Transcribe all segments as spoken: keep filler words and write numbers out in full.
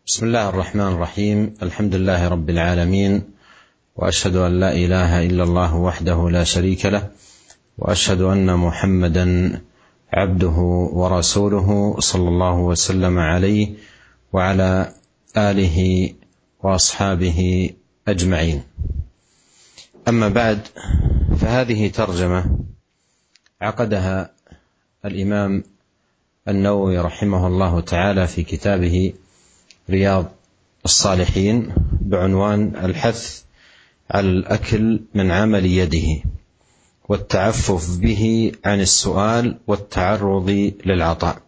بسم الله الرحمن الرحيم. الحمد لله رب العالمين، وأشهد أن لا إله إلا الله وحده لا شريك له، وأشهد أن محمدا عبده ورسوله صلى الله وسلم عليه وعلى آله وأصحابه أجمعين. أما بعد، فهذه ترجمة عقدها الإمام النووي رحمه الله تعالى في كتابه رياض الصالحين بعنوان الحث على الأكل من عمل يده والتعفف به عن السؤال والتعرض للعطاء.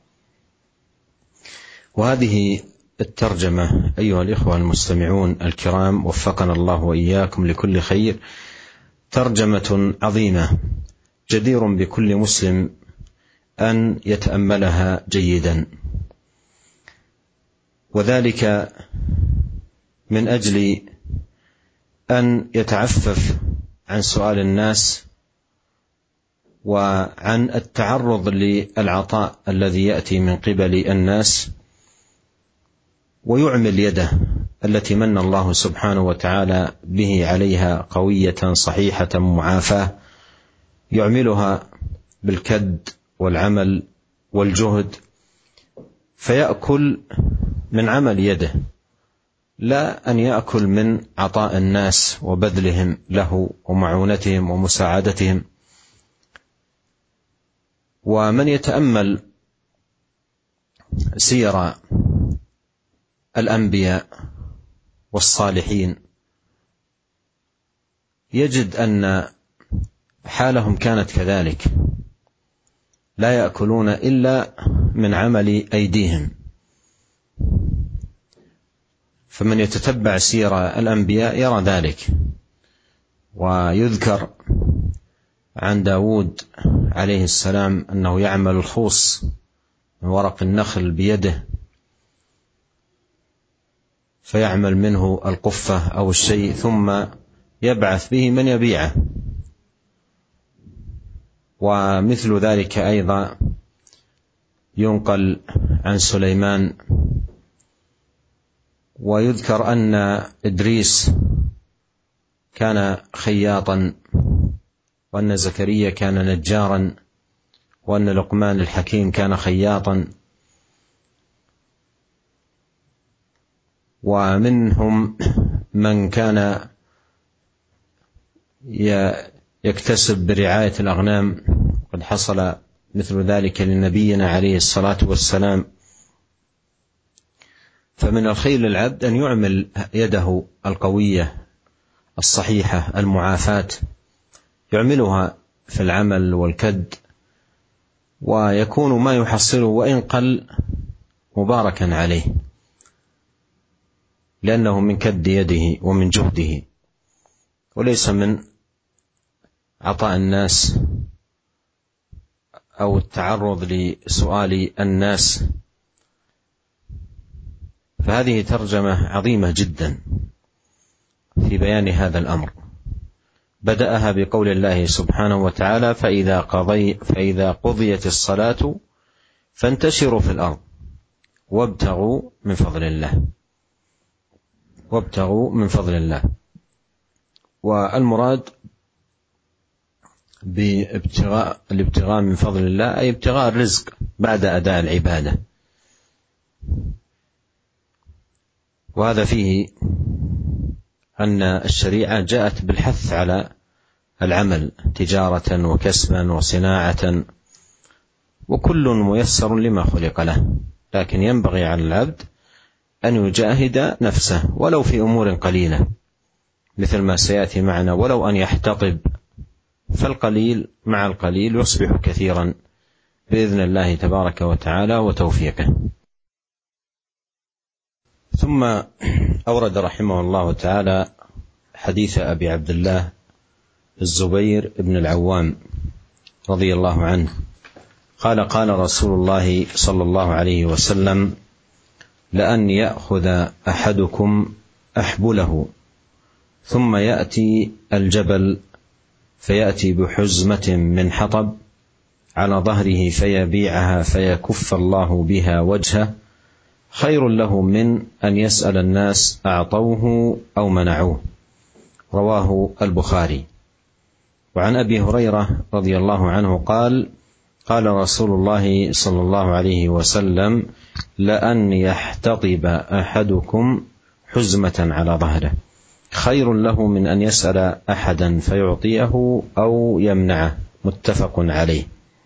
وهذه الترجمة أيها الإخوة المستمعون الكرام، وفقنا الله وإياكم لكل خير، ترجمة عظيمة جدير بكل مسلم أن يتأملها جيدا، وذلك من أجل أن يتعفف عن سؤال الناس وعن التعرض للعطاء الذي يأتي من قبل الناس، ويعمل يده التي من الله سبحانه وتعالى به عليها قوية صحيحة معافاة، يعملها بالكد والعمل والجهد، فيأكل من عمل يده، لا أن يأكل من عطاء الناس وبذلهم له ومعونتهم ومساعدتهم. ومن يتأمل سير الأنبياء والصالحين يجد أن حالهم كانت كذلك، لا يأكلون إلا من عمل أيديهم. فمن يتتبع سير الأنبياء يرى ذلك. ويذكر عن داود عليه السلام أنه يعمل الخوص من ورق النخل بيده، فيعمل منه القفة أو الشيء ثم يبعث به من يبيعه. ومثل ذلك أيضا ينقل عن سليمان. ويذكر أن إدريس كان خياطا، وأن زكريا كان نجارا، وأن لقمان الحكيم كان خياطا. ومنهم من كان يكتسب برعاية الأغنام، قد حصل مثل ذلك لنبينا عليه الصلاة والسلام. فمن الخير للعبد أن يعمل يده القوية الصحيحة المعافاة، يعملها في العمل والكد، ويكون ما يحصله وإن قل مباركا عليه، لأنه من كد يده ومن جهده، وليس من عطاء الناس أو التعرض لسؤال الناس. فهذه ترجمة عظيمة جدا في بيان هذا الأمر. بدأها بقول الله سبحانه وتعالى: فإذا, قضي فإذا قضيت الصلاة فانتشروا في الأرض وابتغوا من فضل الله وابتغوا من فضل الله. والمراد بابتغاء الابتغاء من فضل الله أي ابتغاء الرزق بعد أداء العبادة. وهذا فيه أن الشريعة جاءت بالحث على العمل تجارة وكسبا وصناعة، وكل ميسر لما خلق له، لكن ينبغي على العبد أن يجاهد نفسه ولو في أمور قليلة، مثل ما سيأتي معنا، ولو أن يحتطب، فالقليل مع القليل يصبح كثيرا بإذن الله تبارك وتعالى وتوفيقه. ثم أورد رحمه الله تعالى حديث أبي عبد الله الزبير بن العوام رضي الله عنه قال: قال رسول الله صلى الله عليه وسلم: لأن يأخذ أحدكم أحبله ثم يأتي الجبل فيأتي بحزمة من حطب على ظهره فيبيعها فيكف الله بها وجهه خير له من أن يسأل الناس أعطوه أو منعوه. رواه البخاري. وعن أبي هريرة رضي الله عنه قال: قال رسول الله صلى الله عليه وسلم: لأن يحتطب أحدكم حزمة على ظهره خير له من أن يسأل أحدا فيعطيه أو يمنعه. متفق عليه.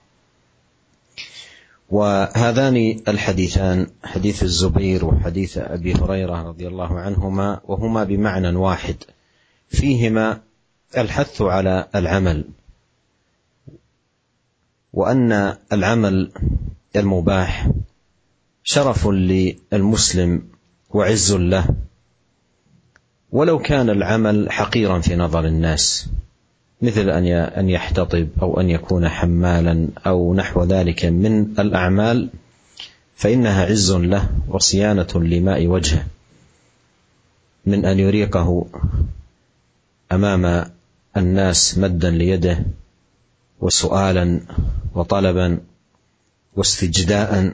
وهذان الحديثان، حديث الزبير وحديث أبي هريرة رضي الله عنهما، وهما بمعنى واحد، فيهما الحث على العمل، وأن العمل المباح شرف للمسلم وعز له، ولو كان العمل حقيرا في نظر الناس، مثل أن يحتطب أو أن يكون حمالا أو نحو ذلك من الأعمال، فإنها عز له وصيانة لماء وجهه من أن يريقه أمام الناس مدا ليده وسؤالا وطلبا واستجداء.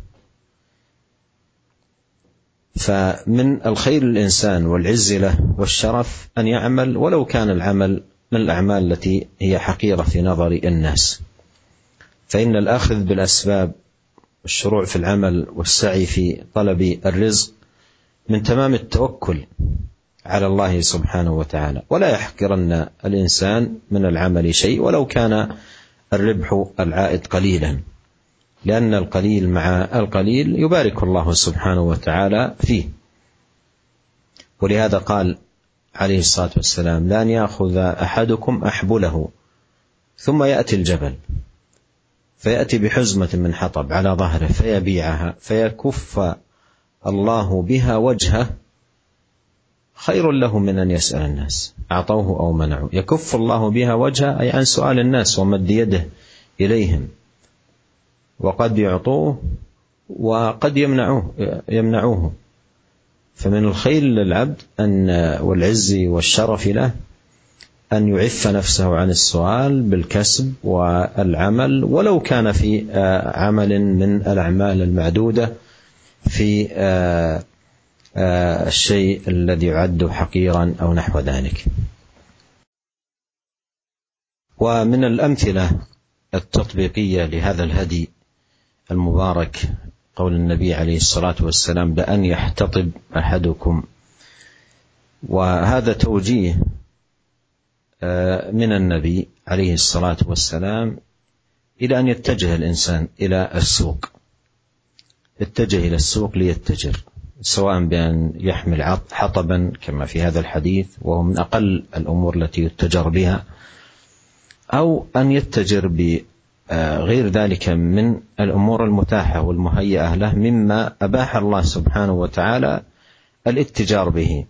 فمن الخير الإنسان والعز له والشرف أن يعمل ولو كان العمل من الأعمال التي هي حقيرة في نظر الناس، فإن الأخذ بالأسباب والشروع في العمل والسعي في طلب الرزق من تمام التوكل على الله سبحانه وتعالى. ولا يحقرن الإنسان من العمل شيء ولو كان الربح العائد قليلا، لأن القليل مع القليل يبارك الله سبحانه وتعالى فيه. ولهذا قال عليه الصلاة والسلام: لأن يأخذ أحدكم أحبله ثم يأتي الجبل فيأتي بحزمة من حطب على ظهره فيبيعها فيكف الله بها وجهه خير له من أن يسأل الناس أعطوه أو منعوه. يكف الله بها وجهه أي عن سؤال الناس ومد يده إليهم، وقد يعطوه وقد يمنعوه يمنعوه. فمن الخير للعبد أن والعز والشرف له أن يعف نفسه عن السؤال بالكسب والعمل، ولو كان في عمل من الأعمال المعدودة في الشيء الذي يعد حقيرا أو نحو ذلك. ومن الأمثلة التطبيقية لهذا الهدي المبارك قول النبي عليه الصلاة والسلام: لأن يحتطب أحدكم. وهذا توجيه من النبي عليه الصلاة والسلام إلى أن يتجه الإنسان إلى السوق، يتجه إلى السوق ليتجر، سواء بأن يحمل حطبا كما في هذا الحديث وهو من أقل الأمور التي يتجر بها، أو أن يتجر بغير ذلك من الأمور المتاحة والمهيئة له مما أباح الله سبحانه وتعالى الاتجار به.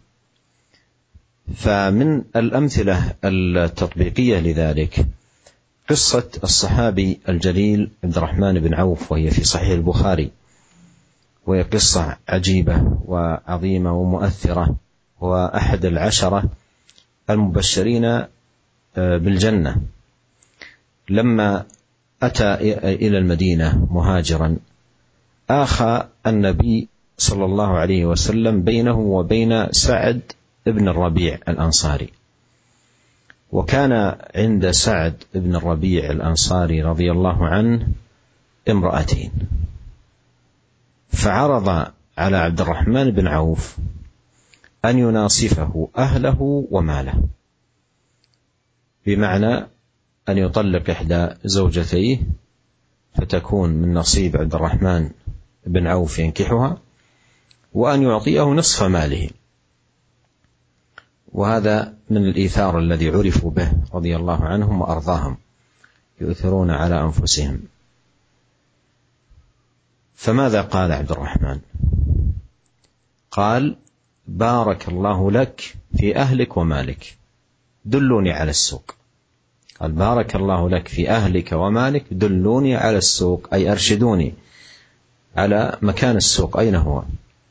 فمن الأمثلة التطبيقية لذلك قصة الصحابي الجليل عبد الرحمن بن عوف، وهي في صحيح البخاري، وهي قصة عجيبة وعظيمة ومؤثرة، وأحد العشرة المبشرين بالجنة. لما أتى إلى المدينة مهاجرا آخى النبي صلى الله عليه وسلم بينه وبين سعد ابن الربيع الأنصاري. وكان عند سعد ابن الربيع الأنصاري رضي الله عنه امرأتين، فعرض على عبد الرحمن بن عوف أن يناصفه أهله وماله، بمعنى أن يطلق إحدى زوجتيه فتكون من نصيب عبد الرحمن بن عوف ينكحها، وأن يعطيه نصف ماله. وهذا من الإيثار الذي عرفوا به رضي الله عنهم وأرضاهم، يؤثرون على أنفسهم. فماذا قال عبد الرحمن؟ قال: بارك الله لك في أهلك ومالك، دلوني على السوق. قال: بارك الله لك في أهلك ومالك، دلوني على السوق، أي أرشدوني على مكان السوق أين هو،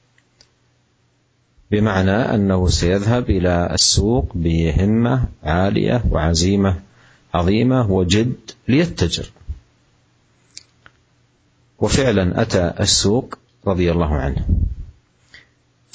بمعنى أنه سيذهب إلى السوق بهمة عالية وعزيمة عظيمة وجد ليتجر. وفعلا أتى السوق رضي الله عنه،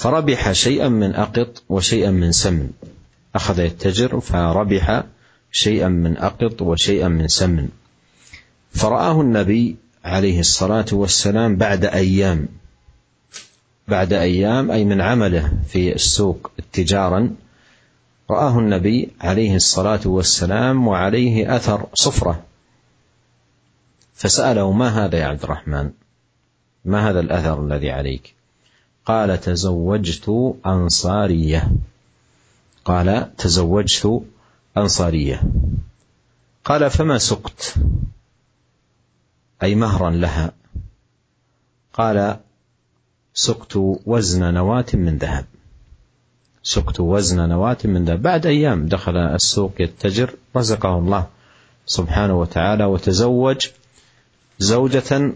فربح شيئا من أقط وشيئا من سمن، أخذ يتجر فربح شيئا من أقط وشيئا من سمن. فرآه النبي عليه الصلاة والسلام بعد أيام، بعد أيام أي من عمله في السوق تجارا، رآه النبي عليه الصلاة والسلام وعليه أثر صفرة، فسأله: ما هذا يا عبد الرحمن؟ ما هذا الأثر الذي عليك؟ قال: تزوجت أنصارية. قال: تزوجت أنصارية. قال: فما سقت؟ أي مهرا لها. قال: سقت وزن نواة من ذهب. سقت وزن نواة من ذهب. بعد أيام دخل السوق يتجر، رزقه الله سبحانه وتعالى وتزوج زوجة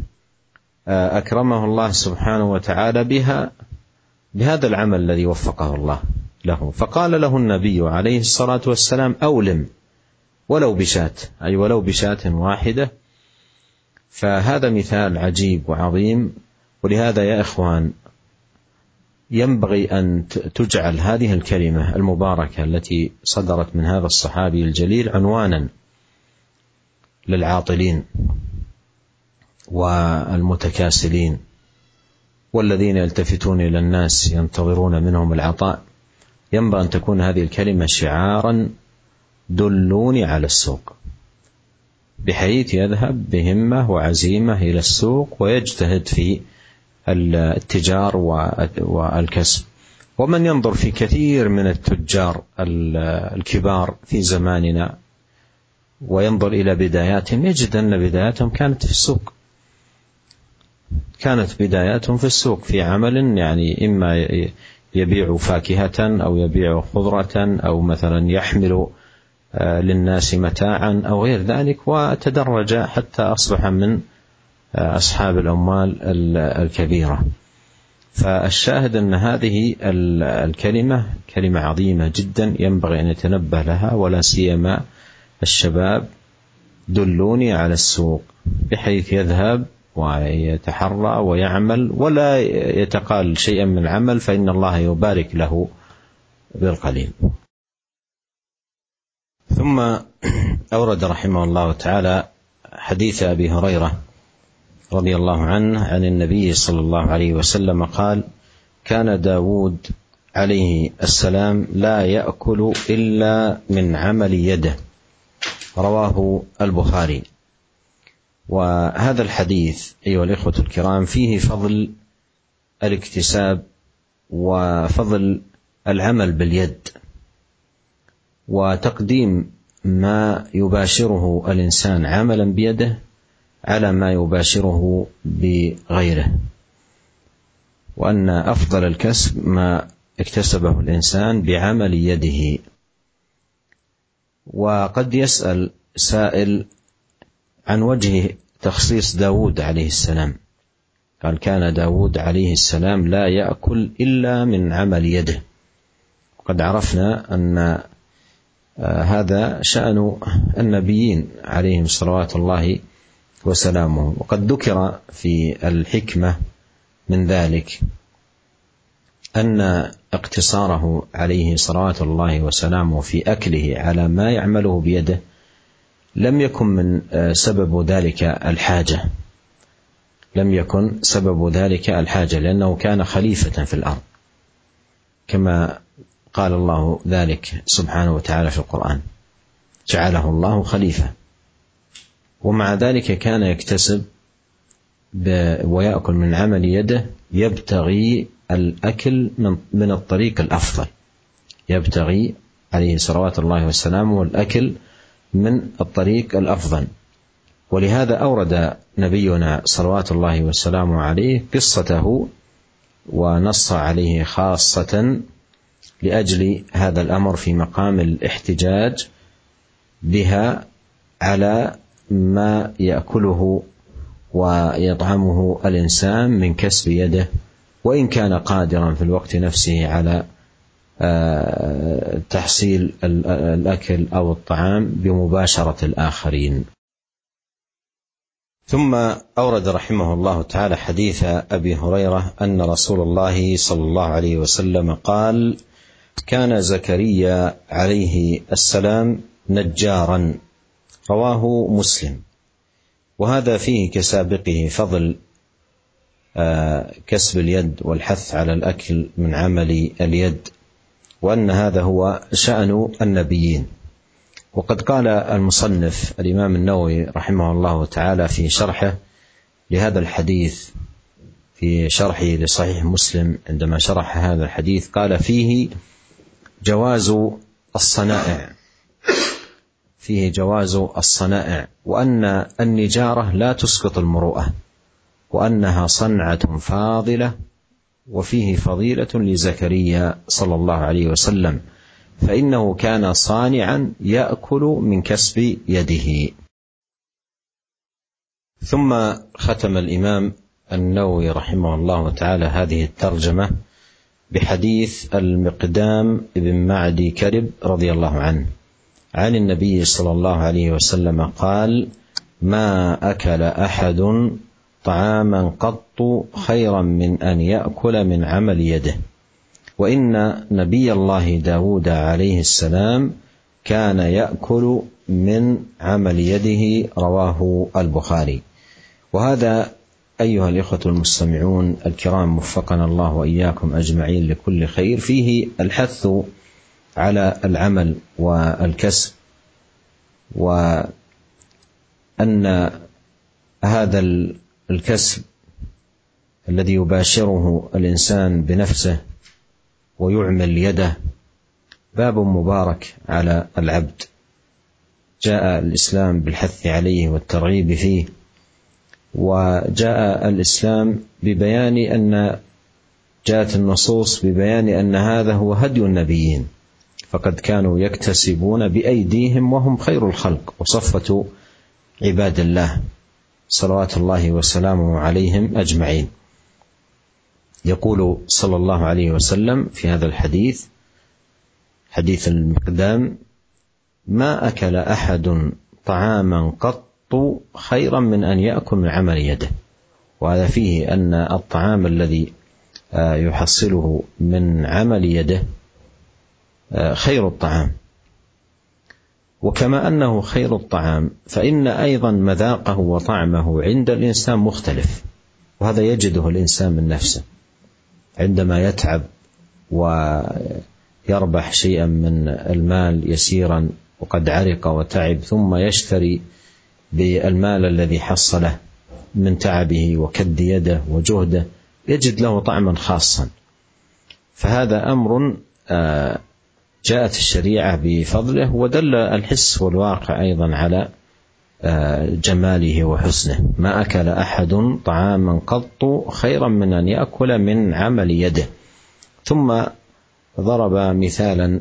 أكرمه الله سبحانه وتعالى بها بهذا العمل الذي وفقه الله له. فقال له النبي عليه الصلاة والسلام: أولم ولو بشاة، أي ولو بشاة واحدة. فهذا مثال عجيب وعظيم. ولهذا يا إخوان ينبغي أن تجعل هذه الكلمة المباركة التي صدرت من هذا الصحابي الجليل عنوانا للعاطلين والمتكاسلين والذين يلتفتون إلى الناس ينتظرون منهم العطاء. ينبغي أن تكون هذه الكلمة شعارا: دلوني على السوق، بحيث يذهب بهمة وعزيمة إلى السوق ويجتهد في التجار والكسب. ومن ينظر في كثير من التجار الكبار في زماننا وينظر إلى بداياتهم يجد أن بداياتهم كانت في السوق، كانت بداياتهم في السوق في عمل، يعني إما يبيع فاكهة أو يبيع خضرة أو مثلا يحمل للناس متاعا أو غير ذلك، وتدرج حتى أصبح من أصحاب الأموال الكبيرة. فالشاهد أن هذه الكلمة كلمة عظيمة جدا ينبغي أن يتنبه لها، ولا سيما الشباب: دلوني على السوق، بحيث يذهب ويتحرى ويعمل ولا يتقال شيئا من العمل، فإن الله يبارك له بالقليل. ثم أورد رحمه الله تعالى حديث أبي هريرة رضي الله عنه عن النبي صلى الله عليه وسلم قال: كان داود عليه السلام لا يأكل إلا من عمل يده. رواه البخاري. وهذا الحديث أيها الإخوة الكرام فيه فضل الاكتساب وفضل العمل باليد، وتقديم ما يباشره الإنسان عملا بيده على ما يباشره بغيره، وأن أفضل الكسب ما اكتسبه الإنسان بعمل يده. وقد يسأل سائل عن وجه تخصيص داود عليه السلام. قال: كان داود عليه السلام لا يأكل إلا من عمل يده. وقد عرفنا أن هذا شأن النبيين عليهم صلوات الله وسلامه. وقد ذكر في الحكمة من ذلك أن اقتصاره عليه صلوات الله وسلامه في أكله على ما يعمله بيده لم يكن من سبب ذلك الحاجة، لم يكن سبب ذلك الحاجة، لأنه كان خليفة في الأرض، كما قال الله ذلك سبحانه وتعالى في القرآن: جعله الله خليفة. ومع ذلك كان يكتسب ويأكل من عمل يده، يبتغي الأكل من الطريق الأفضل، يبتغي عليه صلوات الله وسلامه الأكل من الطريق الأفضل. ولهذا أورد نبينا صلوات الله وسلامه عليه قصته ونص عليه خاصة لأجل هذا الأمر في مقام الاحتجاج بها على ما يأكله ويطعمه الإنسان من كسب يده، وإن كان قادرا في الوقت نفسه على تحصيل الأكل أو الطعام بمباشرة الآخرين. ثم أورد رحمه الله تعالى حديث أبي هريرة أن رسول الله صلى الله عليه وسلم قال: كان زكريا عليه السلام نجارا، رواه مسلم. وهذا فيه كسابقه فضل كسب اليد والحث على الأكل من عمل اليد، وأن هذا هو شأن النبيين. وقد قال المصنف الإمام النووي رحمه الله تعالى في شرحه لهذا الحديث، في شرحه لصحيح مسلم عندما شرح هذا الحديث، قال: فيه جواز الصنائع فيه جواز الصنائع وأن النجارة لا تسقط المروءة، وأنها صنعة فاضلة، وفيه فضيلة لزكريا صلى الله عليه وسلم، فإنه كان صانعا يأكل من كسب يده. ثم ختم الإمام النووي رحمه الله تعالى هذه الترجمة بحديث المقدام بن معدي كرب رضي الله عنه عن النبي صلى الله عليه وسلم قال: ما أكل أحد طعاما قط خيرا من أن يأكل من عمل يده، وإن نبي الله داود عليه السلام كان يأكل من عمل يده، رواه البخاري. وهذا أيها الإخوة المستمعون الكرام وفقنا الله وإياكم أجمعين لكل خير، فيه الحث على العمل والكسب، وأن هذا الكسب الذي يباشره الإنسان بنفسه ويعمل يده باب مبارك على العبد، جاء الإسلام بالحث عليه والترغيب فيه، وجاء الإسلام ببيان أن جاءت النصوص ببيان أن هذا هو هدي النبيين، فقد كانوا يكتسبون بأيديهم وهم خير الخلق وصفة عباد الله صلوات الله وسلامه عليهم أجمعين. يقول صلى الله عليه وسلم في هذا الحديث، حديث المقدام: ما أكل أحد طعاما قط خيرا من أن يأكل من عمل يده. وهذا فيه أن الطعام الذي يحصله من عمل يده خير الطعام، وكما أنه خير الطعام فإن أيضا مذاقه وطعمه عند الإنسان مختلف، وهذا يجده الإنسان من نفسه عندما يتعب ويربح شيئا من المال يسيرا وقد عرق وتعب، ثم يشتري بالمال الذي حصله من تعبه وكد يده وجهده، يجد له طعما خاصا. فهذا أمر جاءت الشريعة بفضله، ودل الحس والواقع أيضا على جماله وحسنه. ما أكل أحد طعاما قط خيرا من أن يأكل من عمل يده. ثم ضرب مثالا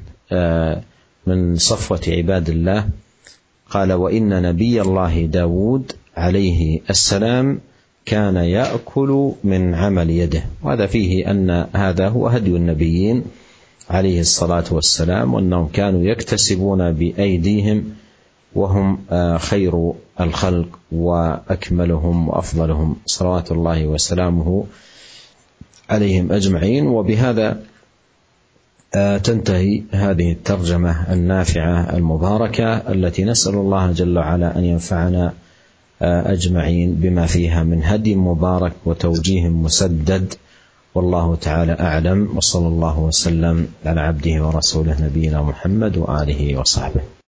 من صفوة عباد الله، قال: وإن نبي الله داود عليه السلام كان يأكل من عمل يده. وهذا فيه أن هذا هو هدي النبيين عليه الصلاة والسلام، وأنهم كانوا يكتسبون بأيديهم وهم خير الخلق وأكملهم وأفضلهم صلوات الله وسلامه عليهم أجمعين. وبهذا تنتهي هذه الترجمة النافعة المباركة التي نسأل الله جل وعلا أن ينفعنا أجمعين بما فيها من هدي مبارك وتوجيه مسدد، والله تعالى أعلم، وصلى الله وسلم على عبده ورسوله نبينا محمد وآله وصحبه.